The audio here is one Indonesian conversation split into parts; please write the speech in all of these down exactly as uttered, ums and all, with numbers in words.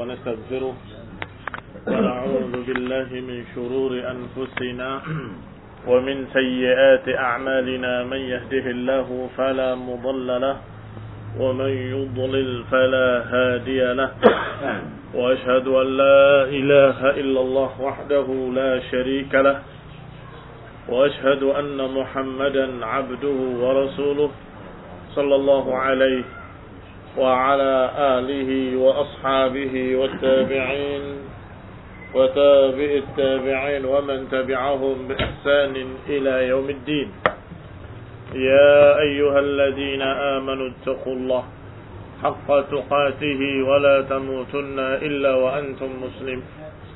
ونستغفره ونعوذ بالله من شرور أنفسنا ومن سيئات أعمالنا من يهده الله فلا مضل له ومن يضلل فلا هادي له وأشهد أن لا إله إلا الله وحده لا شريك له وأشهد أن محمدا عبده ورسوله صلى الله عليه وعلى آله وأصحابه والتابعين وتابع التابعين ومن تبعهم بإحسان إلى يوم الدين. يا أيها الذين آمنوا اتقوا الله حق تقاته ولا تموتن إلا وأنتم مسلمون.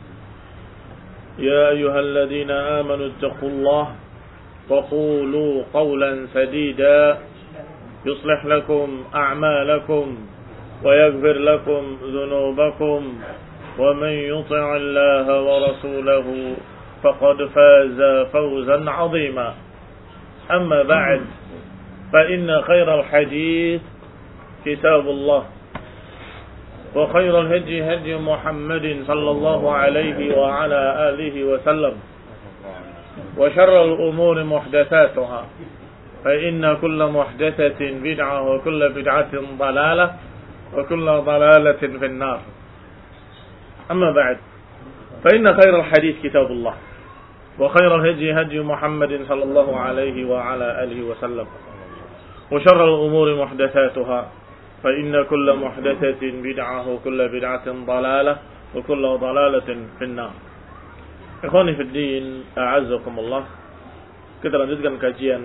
يا أيها الذين آمنوا اتقوا الله وقولوا قولا سديدا يصلح لكم أعمالكم ويغفر لكم ذنوبكم ومن يطع الله ورسوله فقد فاز فوزا عظيما. أما بعد فإن خير الحديث كتاب الله وخير الهدي هدي محمد صلى الله عليه وعلى آله وسلم وشر الأمور محدثاتها فإن كل محدثة بدعة وكل بدعة ضلالة وكل ضلالة في النار. أما بعد فإن خير الحديث كتاب الله وخير الهدي هدي محمد صلى الله عليه وعلى آله وسلم وشر الأمور محدثاتها فإن كل محدثة بدعة وكل بدعة ضلالة وكل ضلالة في النار. Ikhwani fi din, a'azzakumullah. Kita lanjutkan kajian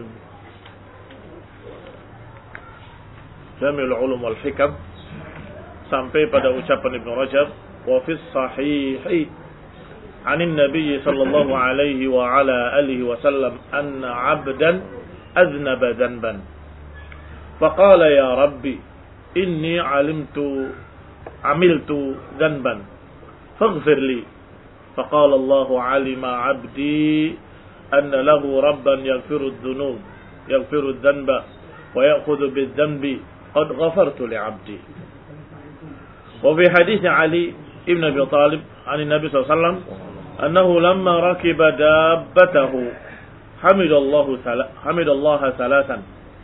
Jami'ul Ulum wal Hikam sampai pada ucapan Ibnu Rajab, wa fi sahihi 'anin Nabi sallallahu alaihi wa ala alihi wa sallam anna 'abdan aznaba dhanban faqala ya rabbi inni 'alimtu 'amiltu dhanban faghfir li faqala Allah 'alima 'abdi anna lahu rabban yaghfiru adh-dhunub yaghfiru adh-dhanba wa ya'khudhu bidh-dhanbi قد غفرت لعبدي. وفي حديث علي ابن أبي طالب عن النبي صلى الله عليه وسلم أنه لما ركب دابته حمد الله حمد الله ثلاثا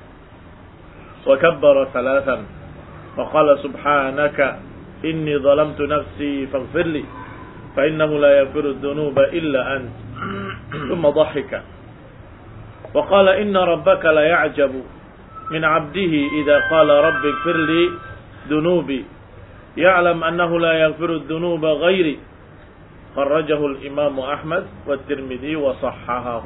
وكبر ثلاثا وقال سبحانك إني ظلمت نفسي فاغفر لي فإنه لا يغفر الذنوب إلا أنت ثم ضحك وقال إن ربك لا يعجب من عبده إذا قال رب اغفر لي ذنوبي يعلم أنه لا يغفر الذنوب غيري. خرجه الإمام أحمد والترمذي وصححه.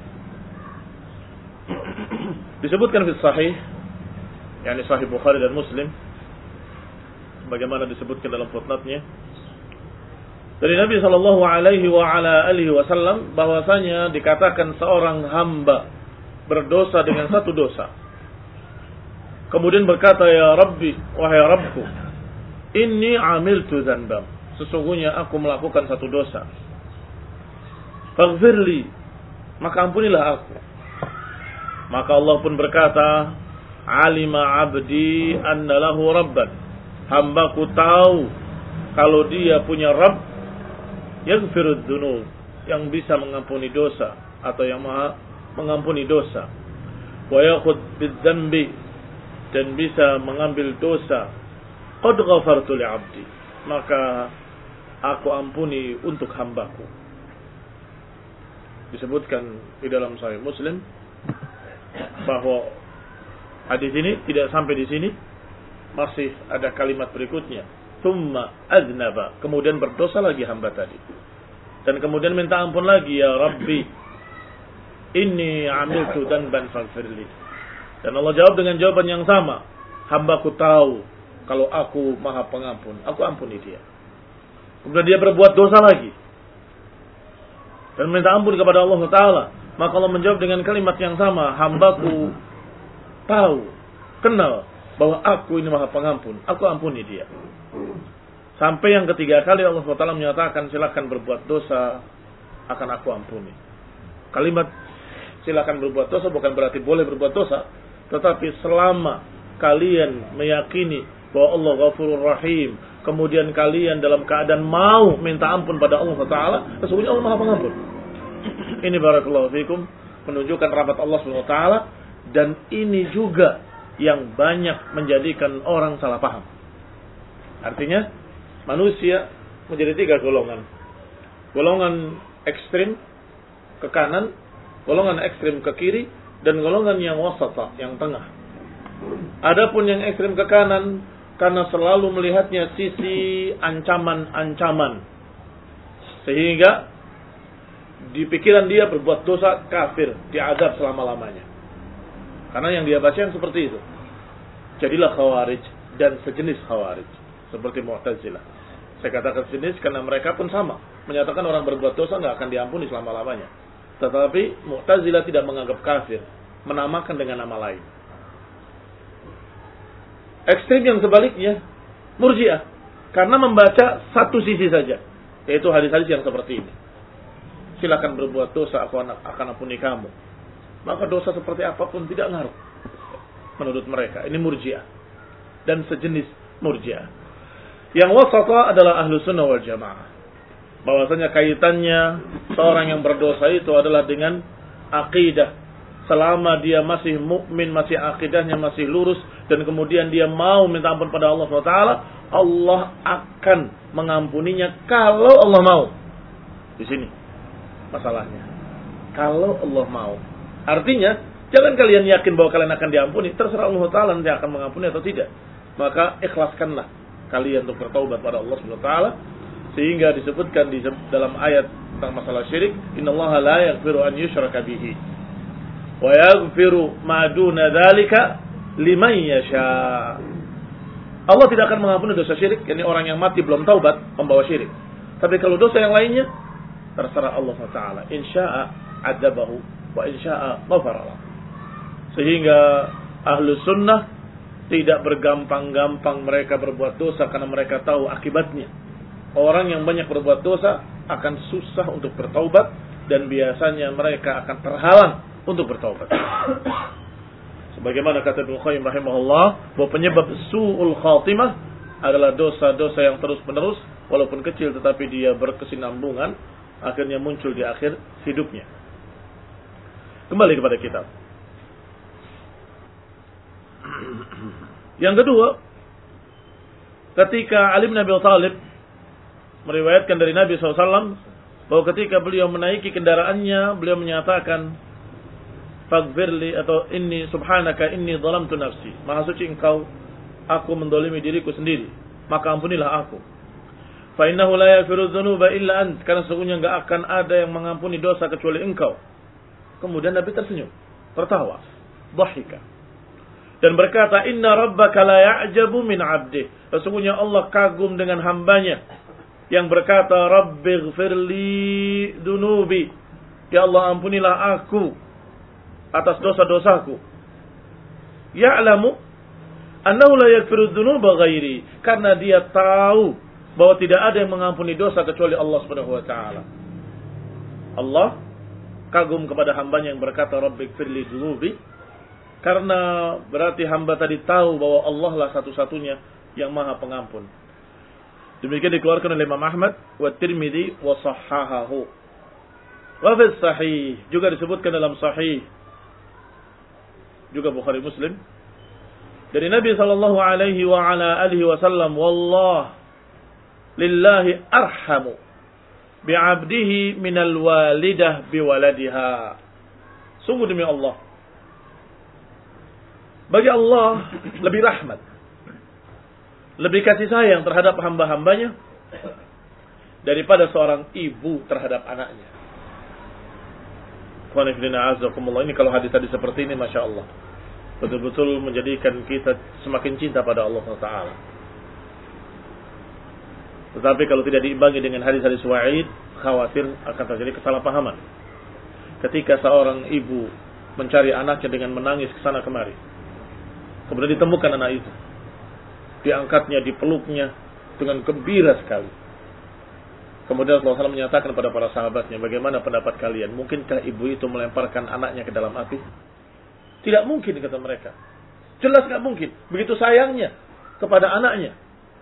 Disebutkan fi sahih, yakni sahih Bukhari dan Muslim, bagaimana disebutkan dalam footnote-nya dari Nabi sallallahu alaihi wa ala alihi wasallam bahwasanya dikatakan seorang hamba berdosa dengan satu dosa. Kemudian berkata, ya Rabbi, wahai Rabbku, inni amiltu dzanban, sesungguhnya aku melakukan satu dosa. Faghfirli, maka ampunilah aku. Maka Allah pun berkata, alima abdi anna lahu rabban, hambaku tahu kalau dia punya Rabb yaghfirud dzunub, yang bisa mengampuni dosa atau yang maha mengampuni dosa. Wa ya'khudh bidzanbi, dan bisa mengambil dosa. Qad ghafartu li'abdi, maka aku ampuni untuk hambaku. Disebutkan di dalam Sahih Muslim bahwa hadis ini tidak sampai di sini, masih ada kalimat berikutnya, tsumma aznaba, kemudian berdosa lagi hamba tadi, dan kemudian minta ampun lagi, ya Rabbi inni amiltu dzanban faghfirli. Dan Allah jawab dengan jawaban yang sama, hambaku tahu kalau aku maha pengampun, aku ampuni dia. Kemudian dia berbuat dosa lagi dan minta ampun kepada Allah Ta'ala, maka Allah menjawab dengan kalimat yang sama, hambaku tahu, kenal bahwa aku ini maha pengampun, aku ampuni dia. Sampai yang ketiga kali Allah Ta'ala menyatakan, silakan berbuat dosa, akan aku ampuni. Kalimat silakan berbuat dosa bukan berarti boleh berbuat dosa, tetapi selama kalian meyakini bahwa Allah Ghafurur Rahim, kemudian kalian dalam keadaan mau minta ampun pada Allah Taala, sesungguhnya Allah Maha Pengampun. Ini barakallahu fikum menunjukkan rahmat Allah Subhanahu wa taala, dan ini juga yang banyak menjadikan orang salah paham. Artinya manusia menjadi tiga golongan. Golongan ekstrim ke kanan, golongan ekstrim ke kiri, dan golongan yang wasata, yang tengah. Adapun yang ekstrim ke kanan karena selalu melihatnya sisi ancaman-ancaman, sehingga di pikiran dia berbuat dosa kafir, diazab selama-lamanya. Karena yang dia baca yang seperti itu. Jadilah khawarij dan sejenis khawarij, seperti Mu'tazilah. Saya katakan sejenis karena mereka pun sama, menyatakan orang berbuat dosa nggak akan diampuni selama-lamanya. Tetapi Mu'tazilah tidak menganggap kafir, menamakan dengan nama lain. Ekstrem yang sebaliknya Murji'ah, karena membaca satu sisi saja, yaitu hadis-hadis yang seperti ini. Silakan berbuat dosa, aku akan ampuni kamu. Maka dosa seperti apapun tidak ngaruh menurut mereka. Ini Murji'ah dan sejenis Murji'ah. Yang wasata adalah ahlu sunnah wal jamaah. Bahwasanya kaitannya seorang yang berdosa itu adalah dengan akidah. Selama dia masih mukmin, masih akidahnya masih lurus, dan kemudian dia mau minta ampun pada Allah subhanahu wa taala, Allah akan mengampuninya kalau Allah mau. Di sini masalahnya. Kalau Allah mau. Artinya, jangan kalian yakin bahwa kalian akan diampuni, terserah Allah taala nanti akan mengampuni atau tidak. Maka ikhlaskanlah kalian untuk bertaubat pada Allah subhanahu wa taala, sehingga disebutkan di dalam ayat tentang masalah syirik, innallaha la yaghfiru an yushraka bihi wa yaghfiru ma duna dzalika liman yasha. Allah tidak akan mengampuni dosa syirik, yakni orang yang mati belum taubat membawa syirik. Tapi kalau dosa yang lainnya, terserah Allah subhanahu wa taala. Insya'a adzabahu wa insya'a ghafara lahu. Sehingga ahlu sunnah tidak bergampang-gampang mereka berbuat dosa karena mereka tahu akibatnya. Orang yang banyak berbuat dosa akan susah untuk bertaubat, dan biasanya mereka akan terhalang untuk bertaubat. Sebagaimana kata Ibnu Qayyim rahimahullah, bahwa penyebab su'ul khatimah adalah dosa-dosa yang terus-menerus, walaupun kecil tetapi dia berkesinambungan, akhirnya muncul di akhir hidupnya. Kembali kepada kitab. Yang kedua, ketika Ali bin Abi Thalib meriwayatkan dari Nabi shallallahu alaihi wasallam bahwa ketika beliau menaiki kendaraannya, beliau menyatakan, faghfirli, atau inni subhanaka inni dhalamtu nafsi, maha suci engkau, aku mendolimi diriku sendiri, maka ampunilah aku. Fa innahu la yaghfiru dzunuba illa ant, karena sesungguhnya enggak akan ada yang mengampuni dosa kecuali engkau. Kemudian Nabi tersenyum, tertawa, dhahika, dan berkata, inna rabbaka la ya'jabu min 'abdih, sesungguhnya Allah kagum dengan hambanya yang berkata, rabbighfirli dunubi, ya Allah ampunilah aku atas dosa-dosaku. Ya'lamu annahu la yaghfiru dzunuba ghairi, karena dia tahu bahwa tidak ada yang mengampuni dosa kecuali Allah Subhanahu wa taala. Allah kagum kepada hambanya yang berkata rabbighfirli dunubi, karena berarti hamba tadi tahu bahwa Allah lah satu-satunya yang maha pengampun. Demikian dikeluarkan oleh Imam Ahmad wa Tirmidzi wa sahhahahu. Wa fi sahih, juga disebutkan dalam sahih, juga Bukhari Muslim, dari Nabi sallallahu alaihi wa ala alihi wasallam, wallah lillahi arhamu bi'abdihi minal walidah biwaladiha. Sungguh demi Allah, bagi Allah lebih rahmat, lebih kasih sayang terhadap hamba-hambanya daripada seorang ibu terhadap anaknya. Ini kalau hadis-hadis seperti ini, Masya Allah, betul-betul menjadikan kita semakin cinta pada Allah subhanahu wa taala. Tetapi kalau tidak diimbangi dengan hadis-hadis wa'id, khawatir akan terjadi kesalahpahaman. Ketika seorang ibu mencari anaknya dengan menangis kesana kemari, kemudian ditemukan anak itu, diangkatnya, dipeluknya dengan gembira sekali. Kemudian Rasulullah shallallahu alaihi wasallam menyatakan kepada para sahabatnya, bagaimana pendapat kalian? Mungkinkah ibu itu melemparkan anaknya ke dalam api? Tidak mungkin, kata mereka. Jelas tidak mungkin. Begitu sayangnya kepada anaknya.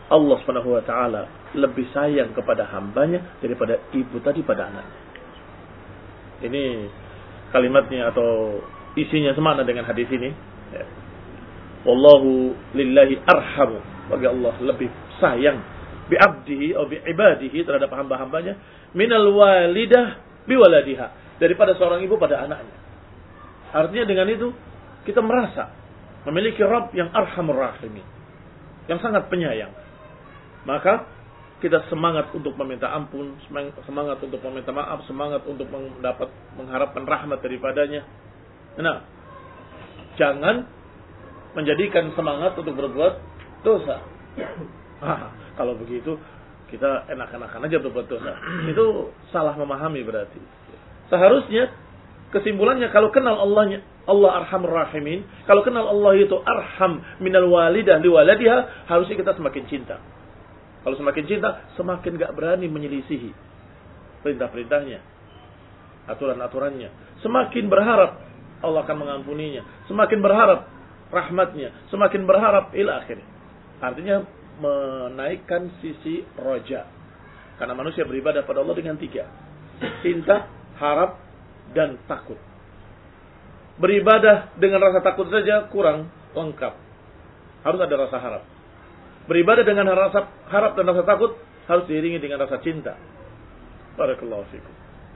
Allah Subhanahu wa taala lebih sayang kepada hambanya daripada ibu tadi pada anaknya. Ini kalimatnya atau isinya semakna dengan hadis ini. Ya. Wallahu lillahi arhamu. Bagi Allah lebih sayang bi abdihi atau bi ibadihi terhadap hamba-hambanya minal walidah bi waladiha, daripada seorang ibu pada anaknya. Artinya dengan itu kita merasa memiliki Rabb yang arhamur rahimin, yang sangat penyayang. Maka kita semangat untuk meminta ampun, semangat untuk meminta maaf, semangat untuk mendapat mengharapkan rahmat daripadanya. Nah, jangan menjadikan semangat untuk berbuat dosa. Ah, kalau begitu kita enak-enakan aja berbuat dosa. Itu salah memahami berarti. Seharusnya kesimpulannya kalau kenal Allahnya, Allah Arhamur Rahimin, kalau kenal Allah itu arham minal walidah li waladiha, harusnya kita semakin cinta. Kalau semakin cinta, semakin gak berani menyelisihi perintah-perintahnya, aturan-aturannya. Semakin berharap Allah akan mengampuninya, semakin berharap rahmatnya, semakin berharap ila akhir. Artinya menaikkan sisi roja. Karena manusia beribadah pada Allah dengan tiga: cinta, harap, dan takut. Beribadah dengan rasa takut saja kurang lengkap. Harus ada rasa harap. Beribadah dengan rasa harap dan rasa takut harus diiringi dengan rasa cinta. Barakallahu fikum.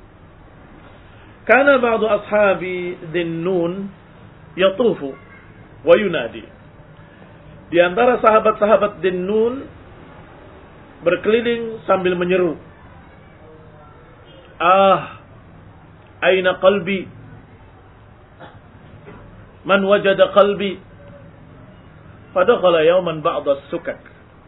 Kana ba'du ashabi Dhinnun yatufu wa yunadi. Di antara sahabat-sahabat Dhinnun berkeliling sambil menyeru, "Ah, aina qalbi? Man wajada qalbi?" فدخل يوما بعض السكك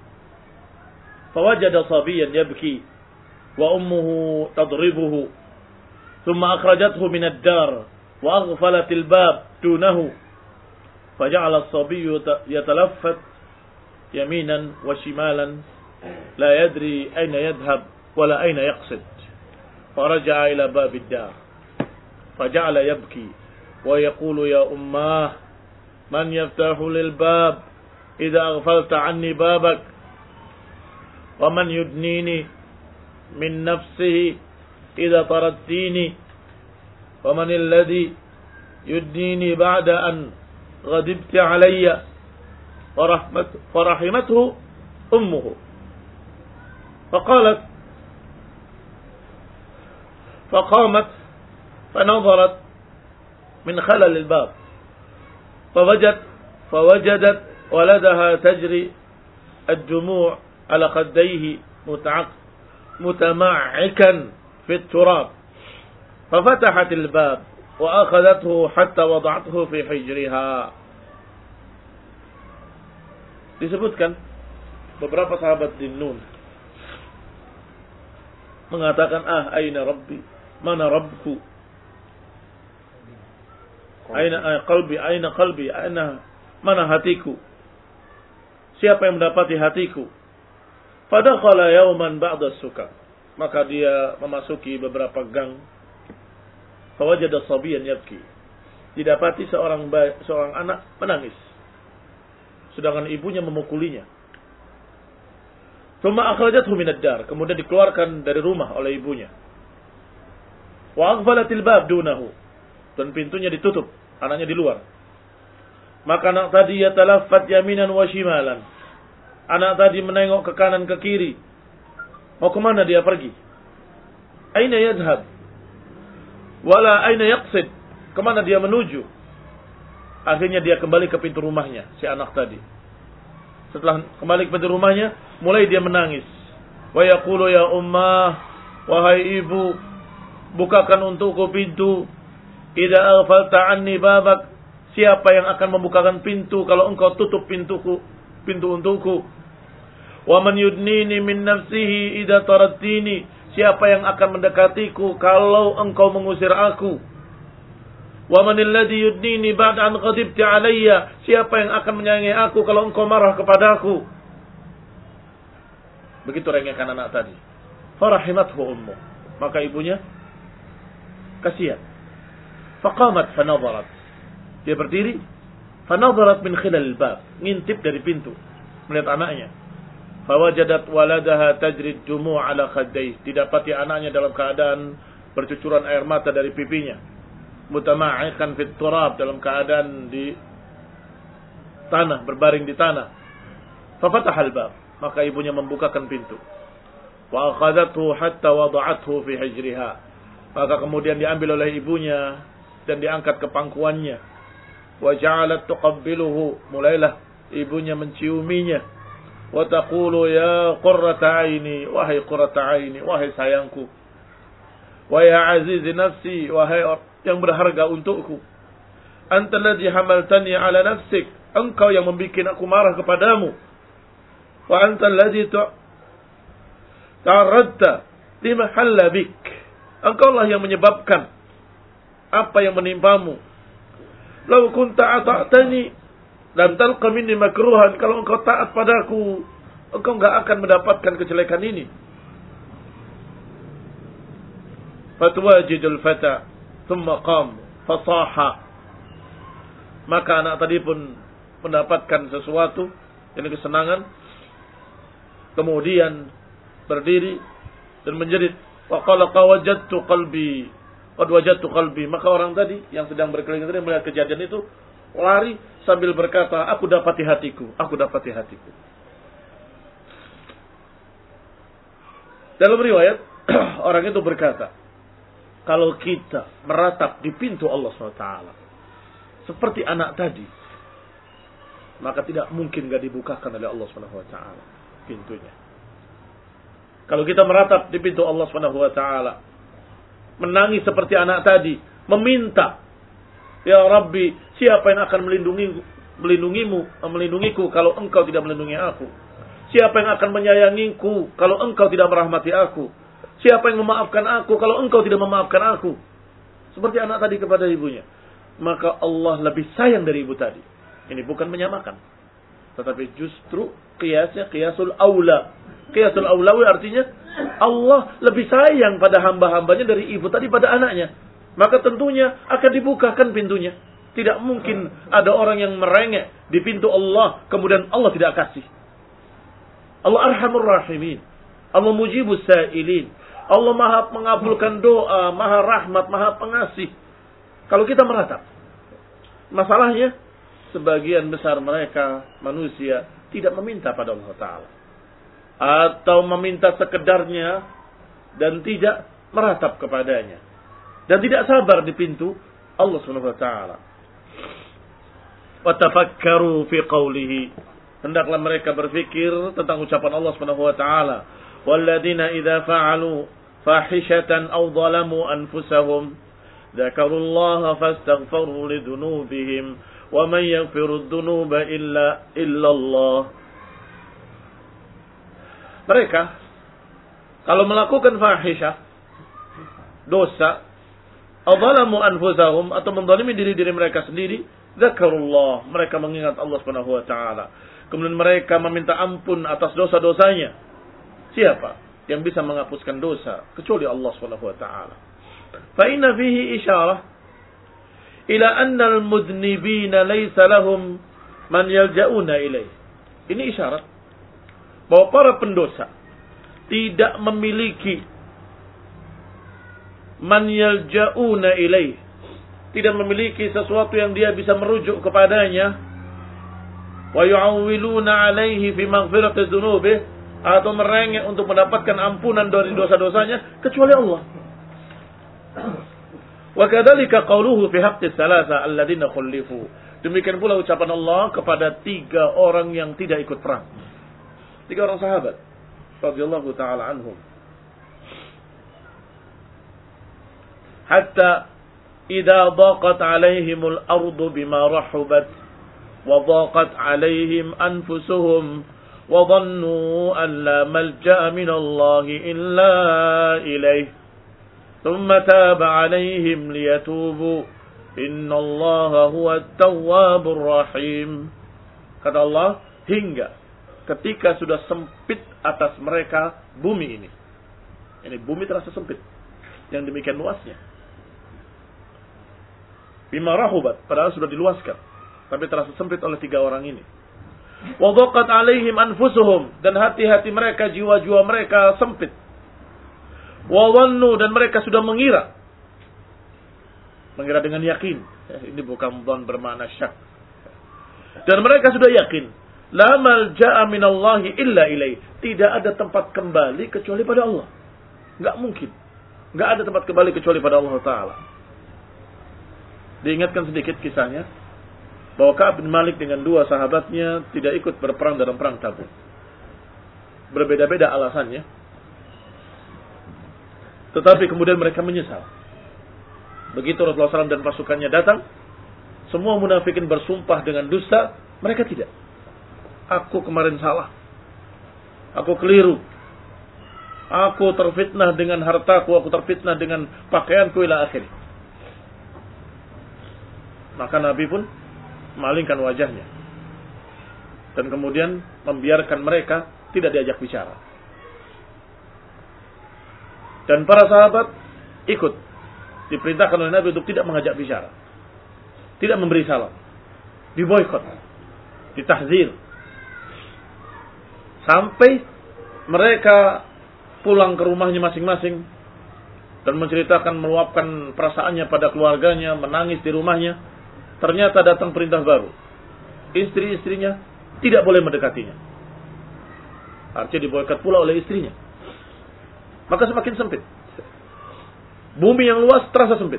فوجد صبيا يبكي وأمه تضربه ثم أخرجته من الدار وأغفلت الباب دونه فجعل الصبي يتلفت يمينا وشمالا لا يدري أين يذهب ولا أين يقصد فرجع إلى باب الدار فجعل يبكي ويقول يا أماه من يفتح للباب إذا أغفلت عني بابك ومن يدنيني من نفسه إذا طردتيني ومن الذي يدنيني بعد أن غضبت علي فرحمت فرحمته أمه فقالت فقامت فنظرت من خلل الباب فوجد فوجدت ولدها تجري الدموع على خديه متمعكا في التراب ففتحت الباب وأخذته حتى وضعته في حجرها. Disebutkan beberapa sahabat Dhinnun mengatakan, ah aina rabbi, mana rabbku, aina qalbi, aina qalbi, aina mana hatiku, siapa yang mendapati hatiku. Fadakhala yawman ba'da suka, maka dia memasuki beberapa gang. Fawajada sabiyan yabki, didapati seorang bayi, seorang anak menangis, sedangkan ibunya memukulinya. Tsumma akhrajathu minad dar, kemudian dikeluarkan dari rumah oleh ibunya. Wa aghfalatil bab dunahu, dan pintunya ditutup, anaknya di luar. Maka anak tadi yatalaffat yaminan wa shimalan, anak tadi menengok ke kanan ke kiri. Mau kemana dia pergi? Aina yadhhab? Wala aina yaqsid? Kemana dia menuju? Akhirnya dia kembali ke pintu rumahnya, si anak tadi. Setelah kembali ke pintu rumahnya, mulai dia menangis. Wa yaqulu ya ummah, wahai ibu, bukakan untukku pintu. Idza aghfalta anni babak, siapa yang akan membukakan pintu kalau engkau tutup pintuku, pintu untukku? Wa man yudnini min nafsihi idza taradtini, siapa yang akan mendekatiku kalau engkau mengusir aku? Wa man alladhi yudnini ba'da an ghadibta alayya, siapa yang akan menyayangi aku kalau engkau marah kepadaku? Begitu rengekan anak tadi. Farahimathu ummu, maka ibunya kasihan. Faqamat fanadharat, dia berdiri, fanadharat min khilal bab, ngintip dari pintu, melihat anaknya. Fawajadat waladaha tajrid dumu' ala khaddayh. Didapati anaknya dalam keadaan bercucuran air mata dari pipinya. Mutama'ikan fit turab, dalam keadaan di tanah, berbaring di tanah. Fafatahal bab, maka ibunya membukakan pintu. Wa akhadhathu hatta wada'athu fi hijriha. Maka kemudian diambil oleh ibunya dan diangkat ke pangkuannya. Wa ja'alat tuqabbiluhu, mulailah ibunya menciuminya. Wa taqulu ya qurrata aini, wahai qurrata aini, wahai sayangku. Wa ya azizi nafsi, wahai yang berharga untukku. Anta alladhi hamaltani ala nafsik, engkau yang membuat aku marah kepadamu. Wa anta alladhi ta'arradta lima halla bik, engkau lah yang menyebabkan apa yang menimpamu. Law kunta ata'tani dan talqa minni makruhan, kalau engkau taat padaku, engkau enggak akan mendapatkan kejelekan ini. Fatwajidul fata thumma qam fasaha. Maka anak tadi pun mendapatkan sesuatu, ini kesenangan, kemudian berdiri dan menjerit, wa qala qawajadtu qalbi, qad wajadtu qalbi. Maka orang tadi yang sedang berkeliling tadi melihat kejadian itu, lari sambil berkata, aku dapati hatiku, aku dapati hatiku. Dalam riwayat, orang itu berkata, kalau kita meratap di pintu Allah subhanahu wa taala seperti anak tadi, maka tidak mungkin gak dibukakan oleh Allah subhanahu wa taala pintunya. Kalau kita meratap di pintu Allah subhanahu wa taala, menangis seperti anak tadi, meminta, ya Rabbi, siapa yang akan melindungi, melindungimu, melindungiku kalau engkau tidak melindungi aku? Siapa yang akan menyayangiku kalau engkau tidak merahmati aku? Siapa yang memaafkan aku kalau engkau tidak memaafkan aku? Seperti anak tadi kepada ibunya. Maka Allah lebih sayang dari ibu tadi. Ini bukan menyamakan, tetapi justru qiyasnya qiyasul aula. Qiyasul aulawi artinya Allah lebih sayang pada hamba-hambanya dari ibu tadi pada anaknya. Maka tentunya akan dibukakan pintunya. Tidak mungkin ada orang yang merengek di pintu Allah kemudian Allah tidak kasih. Allah arhamur rahimin, Allah mujibus sa'ilin, Allah maha mengabulkan doa, maha rahmat, maha pengasih. Kalau kita meratap, masalahnya sebagian besar mereka manusia tidak meminta pada Allah Ta'ala, atau meminta sekedarnya dan tidak meratap kepadanya, dan tidak sabar di pintu Allah Subhanahu wa taala. Wa tafakkaru fi qawlihi, hendaklah mereka berfikir tentang ucapan Allah Subhanahu wa taala, walladzina idza fa'alu fahishatan aw zalamu anfusahum dzakarullaha fastaghfiru lidzunubihim wa man yaghfiru dzunuba illa illallah. Mereka kalau melakukan fahisyah, dosa, adzalamu anfusahum, atau menzalimi diri-diri mereka sendiri, dzakarullah, mereka mengingat Allah Subhanahu wa taala. Kemudian mereka meminta ampun atas dosa-dosanya. Siapa yang bisa menghapuskan dosa kecuali Allah Subhanahu wa taala? Fa inna fihi isyarah ila anna al-mudnibina laysa lahum man yalja'una ilaih. Ini isyarat bahwa para pendosa tidak memiliki man yalja'una ilaih, tidak memiliki sesuatu yang dia bisa merujuk kepadanya, wa yu'awwiluna alaihi fi maghfirati dzunubih, atau merengek untuk mendapatkan ampunan dari dosa-dosanya kecuali Allah. Wa kadzalika qauluhu fi haqqi tsalatsa alladziina khulifu. Demikian pula ucapan Allah kepada tiga orang yang tidak ikut perang. Tiga orang sahabat radhiyallahu taala anhum. Hatta idza daqat 'alaihimul ardu bima rahubat wa daqat 'alaihim anfusuhum wa dhannu an la malja'a min Allah illa ilayhi thumma taba 'alaihim liyatubu innallaha huwat tawwabur rahim. Kata Allah, hingga ketika sudah sempit atas mereka bumi ini. Ini bumi terasa sempit, yang demikian luasnya. Bima rahubat, padahal sudah diluaskan, tapi terasa sempit oleh tiga orang ini. Wa dhaqat 'alaihim anfusuhum, dan hati-hati mereka, jiwa-jiwa mereka sempit. Wa dhannu, dan mereka sudah mengira. Mengira dengan yakin. Ini bukan dhann bermakna syak. Dan mereka sudah yakin, la malja'a minallahi illa ilaih. Tidak ada tempat kembali kecuali pada Allah. Enggak mungkin. Enggak ada tempat kembali kecuali pada Allah Ta'ala. Diingatkan sedikit kisahnya, bahwa Ka'ab bin Malik dengan dua sahabatnya tidak ikut berperang dalam perang Tabuk. Berbeda-beda alasannya. Tetapi kemudian mereka menyesal. Begitu Rasulullah shallallahu alaihi wasallam dan pasukannya datang, semua munafikin bersumpah dengan dusta, mereka tidak. Aku kemarin salah. Aku keliru. Aku terfitnah dengan hartaku, aku terfitnah dengan pakaianku ila akhir. Maka Nabi pun malingkan wajahnya. Dan kemudian membiarkan mereka tidak diajak bicara. Dan para sahabat ikut. Diperintahkan oleh Nabi untuk tidak mengajak bicara. Tidak memberi salam. Diboykot. Ditahzir. Sampai mereka pulang ke rumahnya masing-masing. Dan menceritakan, meluapkan perasaannya pada keluarganya. Menangis di rumahnya. Ternyata datang perintah baru. Istri-istrinya tidak boleh mendekatinya. Artinya diboykot pula oleh istrinya. Maka semakin sempit. Bumi yang luas terasa sempit.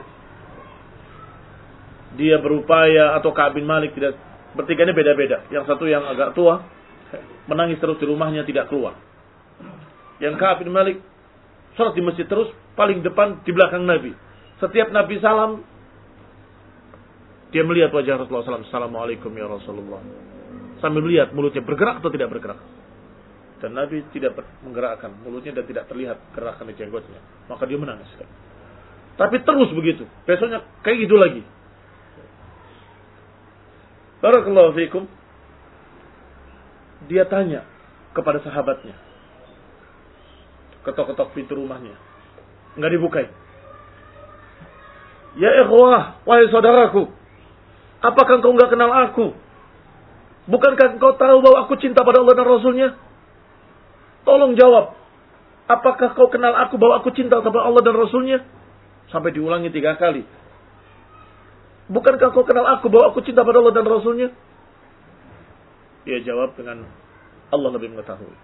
Dia berupaya, atau Ka'ab bin Malik, tidak, bertiganya beda-beda. Yang satu yang agak tua, menangis terus di rumahnya, tidak keluar. Yang Ka'ab bin Malik salat di masjid terus, paling depan di belakang Nabi. Setiap Nabi salam, dia melihat wajah Rasulullah shallallahu alaihi wasallam. Assalamualaikum ya Rasulullah. Sambil melihat mulutnya bergerak atau tidak bergerak. Dan Nabi tidak menggerakkan mulutnya dan tidak terlihat gerakan di jenggotnya. Maka dia menangis. Tapi terus begitu. Besoknya kayak gitu lagi. Barakallahu fiikum. Dia tanya kepada sahabatnya. Ketok-ketok pintu rumahnya. Enggak dibukain. Ya ikhwah, wahai saudaraku. Apakah engkau enggak kenal aku? Bukankah engkau tahu bahwa aku cinta pada Allah dan Rasulnya? Tolong jawab. Apakah kau kenal aku bahwa aku cinta kepada Allah dan Rasulnya? Sampai diulangi tiga kali. Bukankah kau kenal aku bahwa aku cinta pada Allah dan Rasulnya? Dia jawab dengan, Allah lebih mengetahui.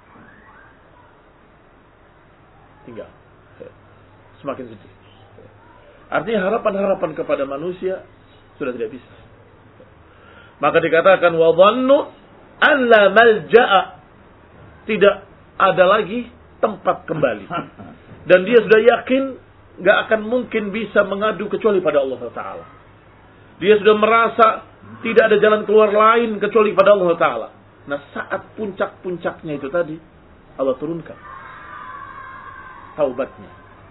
Tinggal. Semakin sedih. Artinya harapan-harapan kepada manusia sudah tidak bisa. Maka dikatakan, wa dhannu an la malja'a. Tidak ada lagi tempat kembali. Dan dia sudah yakin gak akan mungkin bisa mengadu kecuali pada Allah Ta'ala. Dia sudah merasa tidak ada jalan keluar lain kecuali pada Allah Ta'ala. Nah, saat puncak-puncaknya itu tadi, Allah turunkan taubatnya.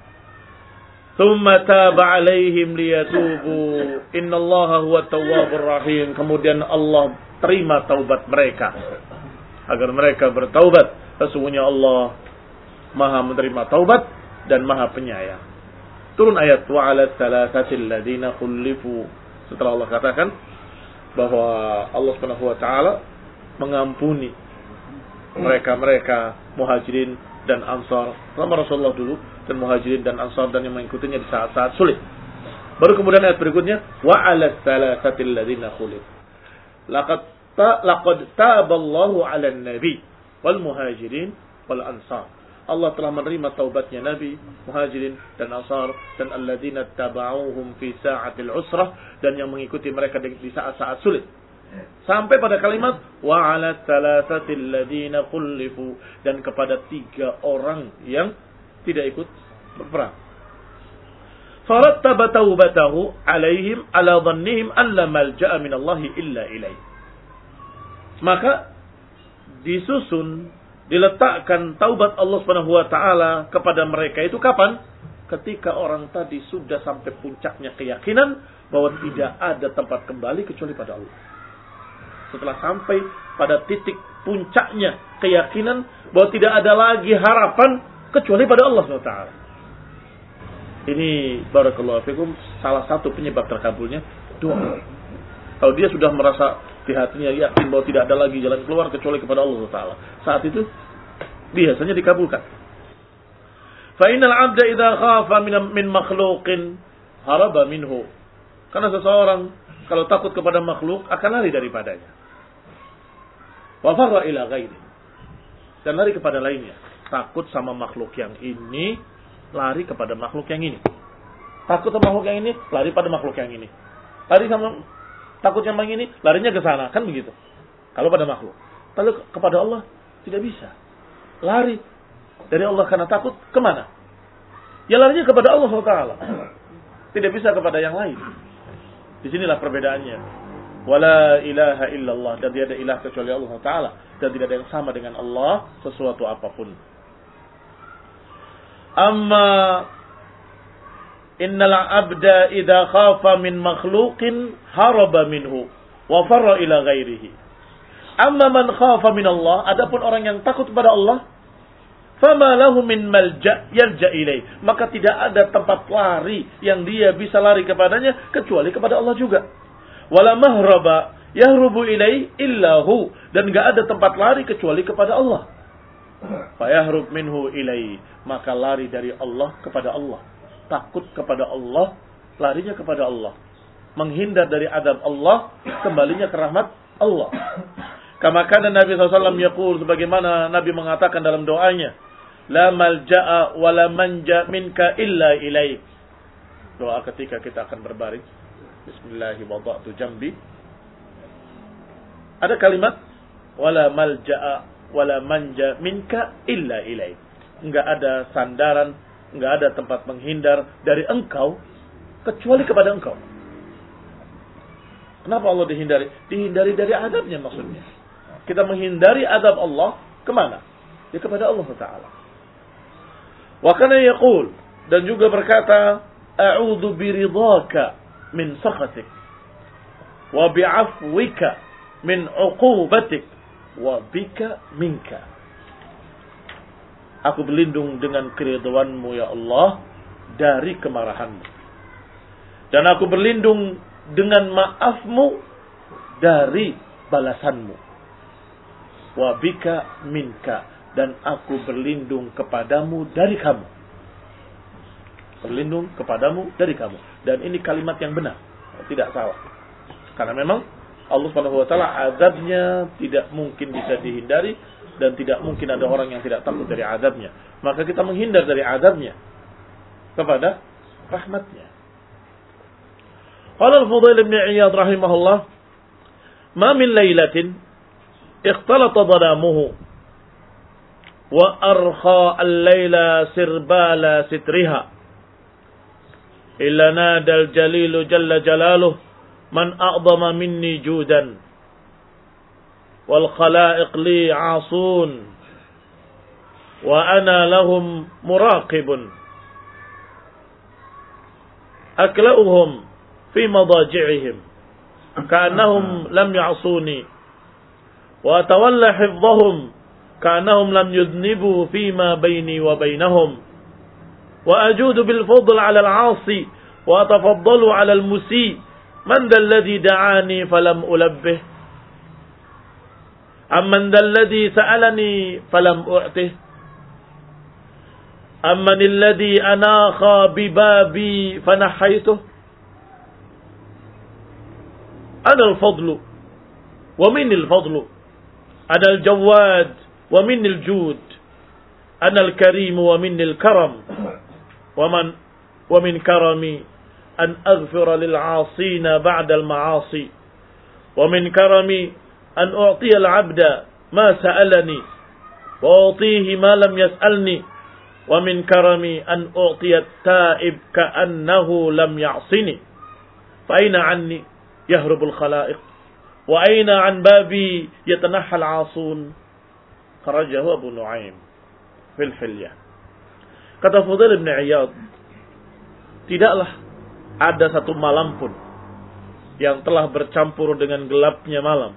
Tsumma taba 'alaihim liyatubu innallaha huwa tawwabur rahim. Kemudian Allah terima taubat mereka agar mereka bertaubat. Sesungguhnya Allah Maha menerima taubat dan Maha penyayang. Turun ayat wa 'ala thalathatil ladzina khulifu. Setelah Allah katakan bahwa Allah Subhanahu wa taala mengampuni mereka-mereka Muhajirin dan Ansar, sama Rasulullah dulu, dan Muhajirin dan Ansar dan yang mengikutinya di saat-saat sulit. Baru kemudian ayat berikutnya wa 'ala thalathatil ladzina khulifu. Laqad ta laqad taballahu 'alan nabi wal muhajirin wal ansar. Allah telah menerima taubatnya Nabi, Muhajirin dan Ansar dan alladzina tabauhum fi sa'atil usrah, dan yang mengikuti mereka di saat-saat sulit. Sampai pada kalimat wa 'ala thalathatil ladzina khulifu, dan kepada tiga orang yang tidak ikut berperang. Farattaba taubatahu 'alaihim 'ala dhannihim an la malja'a min Allah illa ilaih. Maka disusun, diletakkan taubat Allah Subhanahu wa taala kepada mereka itu kapan? Ketika orang tadi sudah sampai puncaknya keyakinan bahwa tidak ada tempat kembali kecuali pada Allah. Setelah sampai pada titik puncaknya keyakinan bahwa tidak ada lagi harapan kecuali pada Allah Subhanahu wa taala. Ini barakallahu fikum salah satu penyebab terkabulnya doa. Kalau dia sudah merasa di hatinya yakin bahwa tidak ada lagi jalan keluar kecuali kepada Allah Taala, saat itu biasanya dikabulkan. Fa innal 'abda idza khafa min min makhluqin haraba minhu. Karena seseorang kalau takut kepada makhluk akan lari daripadanya. Wa farra ila ghairi. Dan lari kepada lainnya. Takut sama makhluk yang ini, lari kepada makhluk yang ini. Takut sama makhluk yang ini, lari pada makhluk yang ini. Lari sama takut yang ini, larinya ke sana, kan begitu. Kalau pada makhluk. Lalu kepada Allah tidak bisa. Lari dari Allah karena takut kemana? Ya larinya kepada Allah subhanahu wa taala. Tidak bisa kepada yang lain. Di sinilah perbedaannya. Wala ilaha illallah, dan tidak ada ilah kecuali Allah subhanahu wa taala, dan tidak ada yang sama dengan Allah sesuatu apapun. Amma innal abda idza khafa min makhluqin haraba minhu wa farra ila ghairihi. Amma man khafa min Allah, adapun orang yang takut kepada Allah, fama lahu min malja yarja ilai, maka tidak ada tempat lari yang dia bisa lari kepadanya kecuali kepada Allah juga. Wala mahraba yahrubu ilai illahu, dan enggak ada tempat lari kecuali kepada Allah. Fa yahrub minhu ilai, maka lari dari Allah kepada Allah. Takut kepada Allah, larinya kepada Allah. Menghindar dari adab Allah, kembalinya ke rahmat Allah. Kama kana Nabi sallallahu alaihi wasallam yaqul, sebagaimana Nabi mengatakan dalam doanya, la malja'a wa la manja minka illa ilaik. Doa ketika kita akan berbaring. Bismillahi wada'tu jambi. Ada kalimat wala malja'a wala manja minka illa ilaik. Enggak ada sandaran, enggak ada tempat menghindar dari engkau kecuali kepada engkau. Kenapa Allah dihindari? Dihindari dari adabnya maksudnya. Kita menghindari adab Allah kemana? Ya kepada Allah Taala. Wa kana yaqul, dan juga berkata, a'udzu biridhaka min sakhatik wa bi'afwika min 'uqubatik wa bika minka. Aku berlindung dengan keridhaanmu ya Allah dari kemarahanmu, dan aku berlindung dengan maafmu dari balasanmu. Wa bika minka, dan aku berlindung kepadamu dari kamu. Berlindung kepadamu dari kamu. Dan ini kalimat yang benar, tidak salah. Karena memang Allah Subhanahu wa taala azabnya tidak mungkin bisa dihindari, dan tidak mungkin ada orang yang tidak takut dari azabnya. Maka kita menghindar dari azabnya kepada rahmatnya. Qala al-Fudail bin Iyad rahimahullah, ma min lailatin ikhtalata dhalamuhu wa arkha al-laila sirbala sitriha illa nada al-jalilu jalla jalaluhu man a'zama minni judan wal khalaiq li 'asun wa ana lahum muraqibun akla'uhum fi madaji'ihim ka'annahum lam ya'suni wa atawalla hifdhahum ka'annahum lam yudhnibu fima baini wa bainahum wa ajudu bil fadl 'ala al-'asi wa atafaddalu 'ala al-musi. Man dhal ladzi da'ani falam ulabbih, amman dhal ladzi sa'alani falam u'tih, amman alladhi anakha bi babi fanahaytuh. Ana al-fadlu wa minni al-fadlu, ana al-jawad wa minni al-jud, ana al-karim wa minni al-karam, wa man wa min karami an aghfira lil 'asina ba'da al-ma'asi, wa min karami an u'tiya al-'abda ma sa'alani wa u'tihi ma lam yas'alni, wa min karami an u'tiya at-ta'ib ka'annahu lam ya'sini. Fa aina 'anni yahrubul khalaiq wa aina 'an babi yatanahha al-'asun. Kharajahu Abu Nu'aim fil Hilyah. Kata Fudail bin Iyad, tidaklah ada satu malam pun yang telah bercampur dengan gelapnya malam.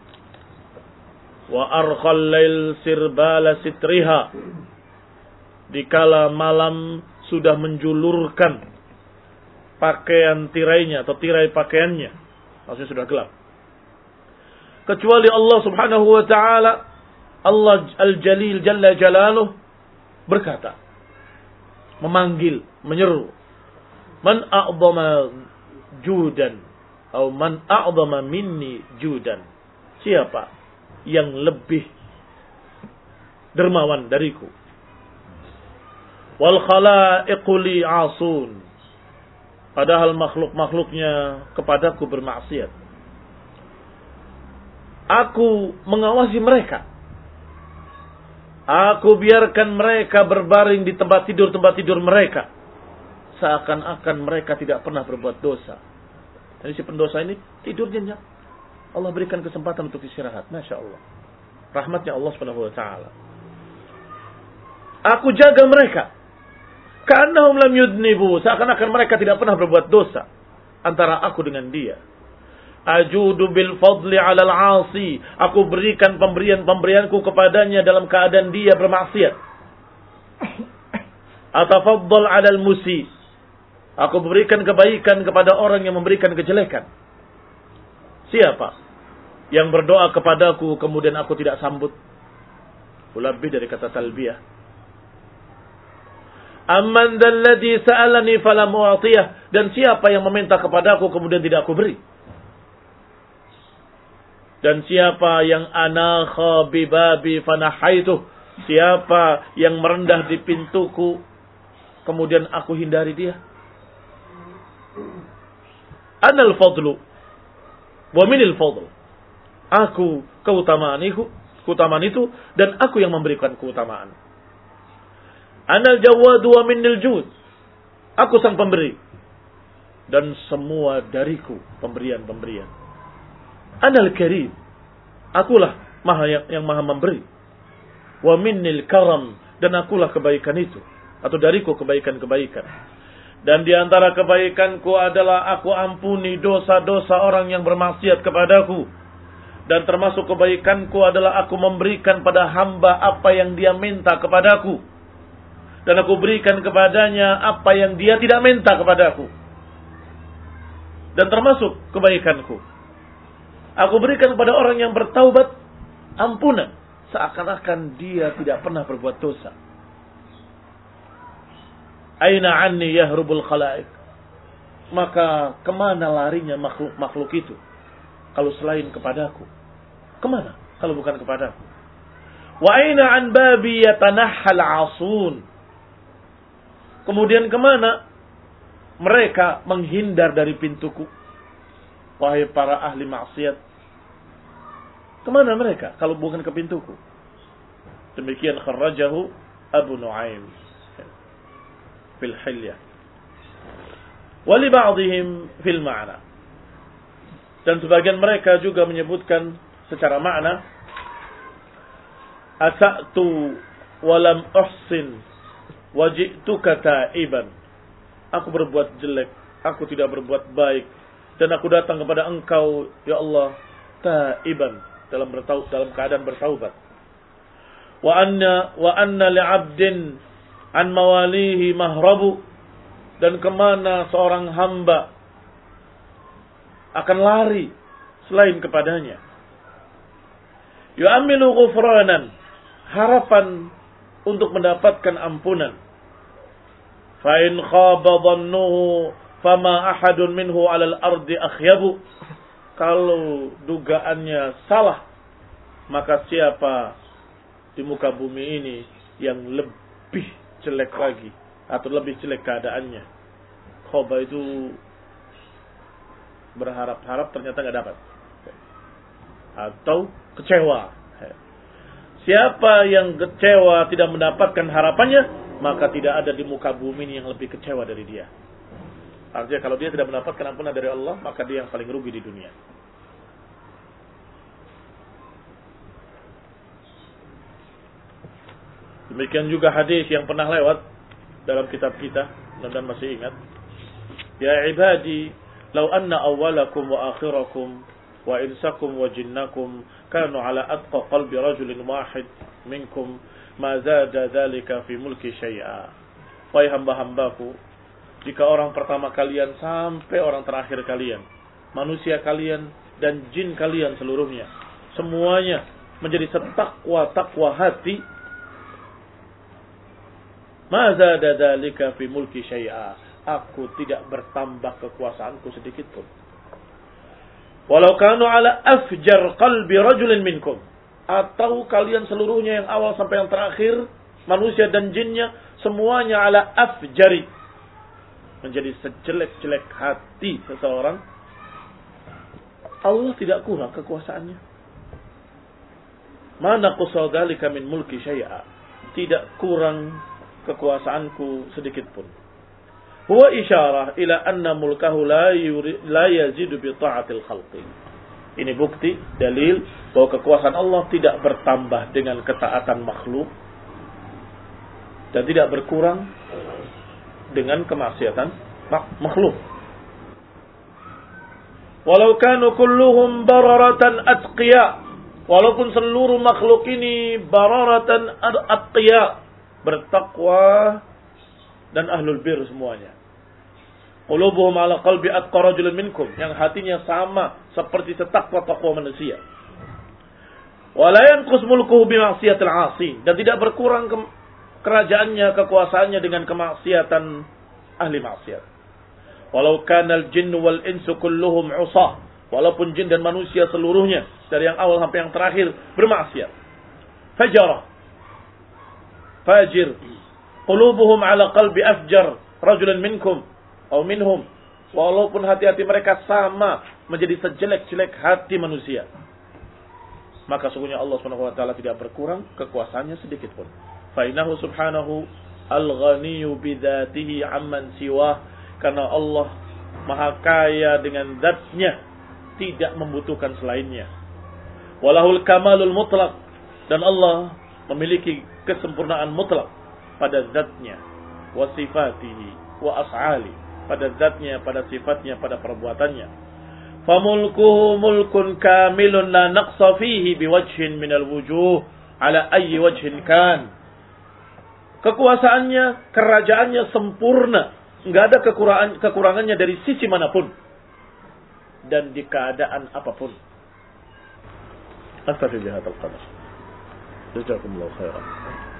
Wa arkhal lail sirbala sitriha, dikala malam sudah menjulurkan pakaian tirainya atau tirai pakaiannya. maksudnya sudah gelap. Kecuali Allah Subhanahu wa taala, Allah Al-Jalil Jalla Jalaluh berkata, memanggil, menyeru, man a'zama judan atau man a'zama minni judan. Siapa yang lebih dermawan dariku? Wal khalaiqu li asun. Padahal makhluk-makhluknya kepadaku bermaksiat. Aku mengawasi mereka. Aku biarkan mereka berbaring di tempat tidur-tempat tidur mereka. Seakan-akan mereka tidak pernah berbuat dosa. Jadi si pendosa ini tidur nyenyak. Allah berikan kesempatan untuk istirahat. Masya Allah. Rahmatnya Allah subhanahu wa taala. Aku jaga mereka. Ka'annahum lam yudnibu. Seakan-akan mereka tidak pernah berbuat dosa. Antara aku dengan dia. Ajudu bil fadli alal asi. Aku berikan pemberian-pemberianku kepadanya dalam keadaan dia bermaksiat. Atafaddal alal musi. Aku berikan kebaikan kepada orang yang memberikan kejelekan. Siapa yang berdoa kepadaku kemudian aku tidak sambut? Lebih dari kata talbiyah. Amman dzalladzi sa'alani falam u'tiyah. Dan siapa yang meminta kepadaku kemudian tidak aku beri? Dan siapa yang anakha bibabi fanahaituh? Siapa yang merendah di pintuku kemudian aku hindari dia? Anal fadlu wa minil fadl. Aku keutamaan itu, keutamaan itu dan aku yang memberikan keutamaan. Anal jawadu wa minil jud. Aku sang pemberi dan semua dariku pemberian-pemberian. Anal karim. Akulah maha yang, yang maha memberi. Wa minnil karam. Dan akulah kebaikan itu. Atau dariku kebaikan-kebaikan. Dan di antara kebaikanku adalah aku ampuni dosa-dosa orang yang bermaksiat kepadaku. Dan termasuk kebaikanku adalah aku memberikan pada hamba apa yang dia minta kepadaku. Dan aku berikan kepadanya apa yang dia tidak minta kepadaku. Dan termasuk kebaikanku, aku berikan kepada orang yang bertaubat ampunan. Seakan-akan dia tidak pernah berbuat dosa. Aina anni yahrubul khalaik. Maka kemana larinya makhluk-makhluk itu? Kalau selain kepadaku. Kemana? Kalau bukan kepadaku. Wa aina an babi yatanahhal asun. Kemudian kemana mereka menghindar dari pintuku? Wahai para ahli maksiat, kemana mereka kalau bukan ke pintuku? Demikian kharrajahu Abu Nuaim fil hilyah. Wa li ba'dihim fil ma'na. Dan sebagian mereka juga menyebutkan secara makna, asa'tu wa lam uhsin wa ji'tuka ta'iban. Aku berbuat jelek, aku tidak berbuat baik, dan aku datang kepada engkau, ya Allah, ta'iban, dalam bertau, dalam keadaan bertaubat. Wa anna wa anna li'abdin an mawalihi mahrabu. Dan kemana seorang hamba akan lari selain kepadanya. Yu'amilu ghufranan, harapan untuk mendapatkan ampunan. Fa in khaba dhannuhu fama ahadun minhu 'alal ardi akhyabu. Kalau dugaannya salah, maka siapa di muka bumi ini yang lebih jelek lagi atau lebih jelek keadaannya? Khaba itu berharap-harap ternyata enggak dapat. Atau kecewa. Siapa yang kecewa tidak mendapatkan harapannya, maka tidak ada di muka bumi ini yang lebih kecewa dari dia. Artinya kalau dia tidak mendapatkan ampunan dari Allah, maka dia yang paling rugi di dunia. Demikian juga hadis yang pernah lewat dalam kitab kita, dan masih ingat. Ya ibadi, law anna awwalakum wa akhirakum wa insakum wa jinnakum kanu ala atqa qalbi rajulin wahid minkum ma zada dhalika fi mulki syai'a. Wahai hamba-hambaku, jika orang pertama kalian sampai orang terakhir kalian manusia kalian dan jin kalian seluruhnya. Semuanya menjadi setakwa-takwa hati. Ma zada dzalika fi mulki syai'a. Aku tidak bertambah kekuasaanku sedikit pun. Walau kanu ala afjar qalbi rajulin minkum. Atau kalian seluruhnya yang awal sampai yang terakhir, manusia dan jinnya, semuanya ala afjari. Menjadi sejelek-jelek hati seseorang, Allah tidak kurang kekuasaannya. Mana qusadzalika min mulki syai'a. Tidak kurang kekuasaanku sedikit pun. Huwa isyarah ila anna mulkahu la yuri, la yazidu bi ta'atil khalqi. Ini bukti, dalil bahwa kekuasaan Allah tidak bertambah dengan ketaatan makhluk dan tidak berkurang dengan kemaksiatan makhluk. Walau kanu kulluhum bararatan atqiya, walaupun seluruh makhluk ini bararatan atqiya, bertakwa dan ahlul bir semuanya. Qulubuhum ala qalbi atqa rajulin minkum, yang hatinya sama seperti setakwa-takwa manusia. Wala yanqus mulkuhu bi ma'siyatil 'asi, dan tidak berkurang ke kerajaannya, kekuasaannya dengan kemaksiatan ahli maksiat. Walau kanal jinnu wal insu kulluhum 'usah, walaupun jin dan manusia seluruhnya dari yang awal sampai yang terakhir bermaksiat. Fajara, fajir, qulubuhum ala qalbi afjar rajulin minkum atau minhum, walaupun hati-hati mereka sama menjadi sejelek-jelek hati manusia, maka sungguhnya Allah Subhanahu wa taala tidak berkurang kekuasaannya sedikit pun. Fa innahu subhanahu al-ghaniyyu bi dzatihi 'amman siwah, karena Allah maha kaya dengan zatnya, tidak membutuhkan selainnya. Walahul kamalul mutlaq, dan Allah memiliki kesempurnaan mutlak pada zatnya, wa sifatihi wa as'ali, pada zatnya, pada sifatnya, pada perbuatannya. Famulkuhu mulkun kamilun la naqsa fihi biwajhin minal wujuh ala ayyi wajhin kan. Kekuasaannya, kerajaannya sempurna, enggak ada kekurangan, kekurangannya dari sisi manapun dan di keadaan apapun. Astaghfirullah al-qadar. Jazakumullahu khairan.